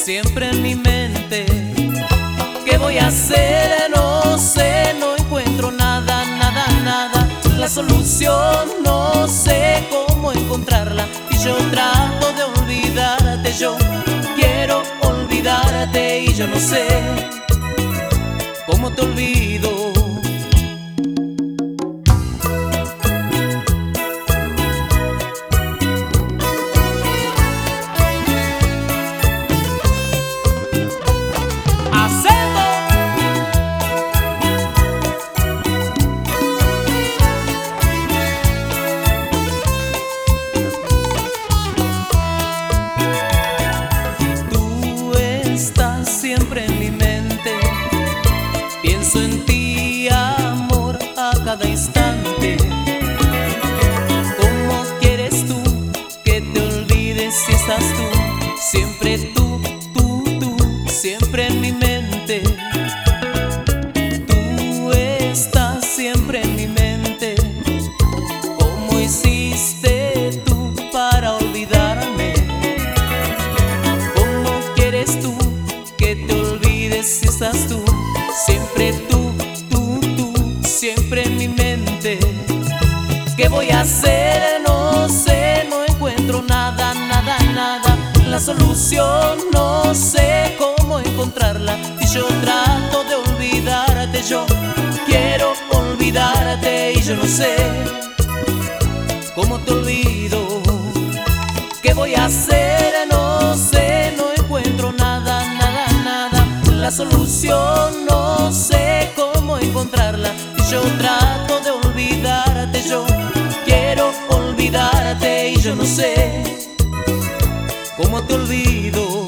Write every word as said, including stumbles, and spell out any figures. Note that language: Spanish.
siempre en mi mente. ¿Qué voy a hacer? No sé, no encuentro nada, nada, nada. La solución no sé cómo encontrarla. Y yo trato de olvidarte, yo quiero olvidarte y yo no sé cómo te olvido. Siempre en mi mente, pienso en ti, amor, a cada instante. ¿Cómo quieres tú que te olvides si estás tú? Siempre tú, tú, tú, siempre en mi mente. Tú estás siempre en mi mente. ¿Cómo hiciste tú para olvidarme? ¿Cómo quieres tú que te olvides si estás tú? Siempre tú, tú, tú, siempre en mi mente. ¿Qué voy a hacer? No sé, no encuentro nada, nada, nada. La solución no sé cómo encontrarla. Y yo trato de olvidarte, yo quiero olvidarte y yo no sé cómo te olvido. ¿Qué voy a hacer? No sé, no encuentro nada, nada, nada. La solución no sé cómo encontrarla. Yo trato de olvidarte, yo quiero olvidarte y yo no sé cómo te olvido.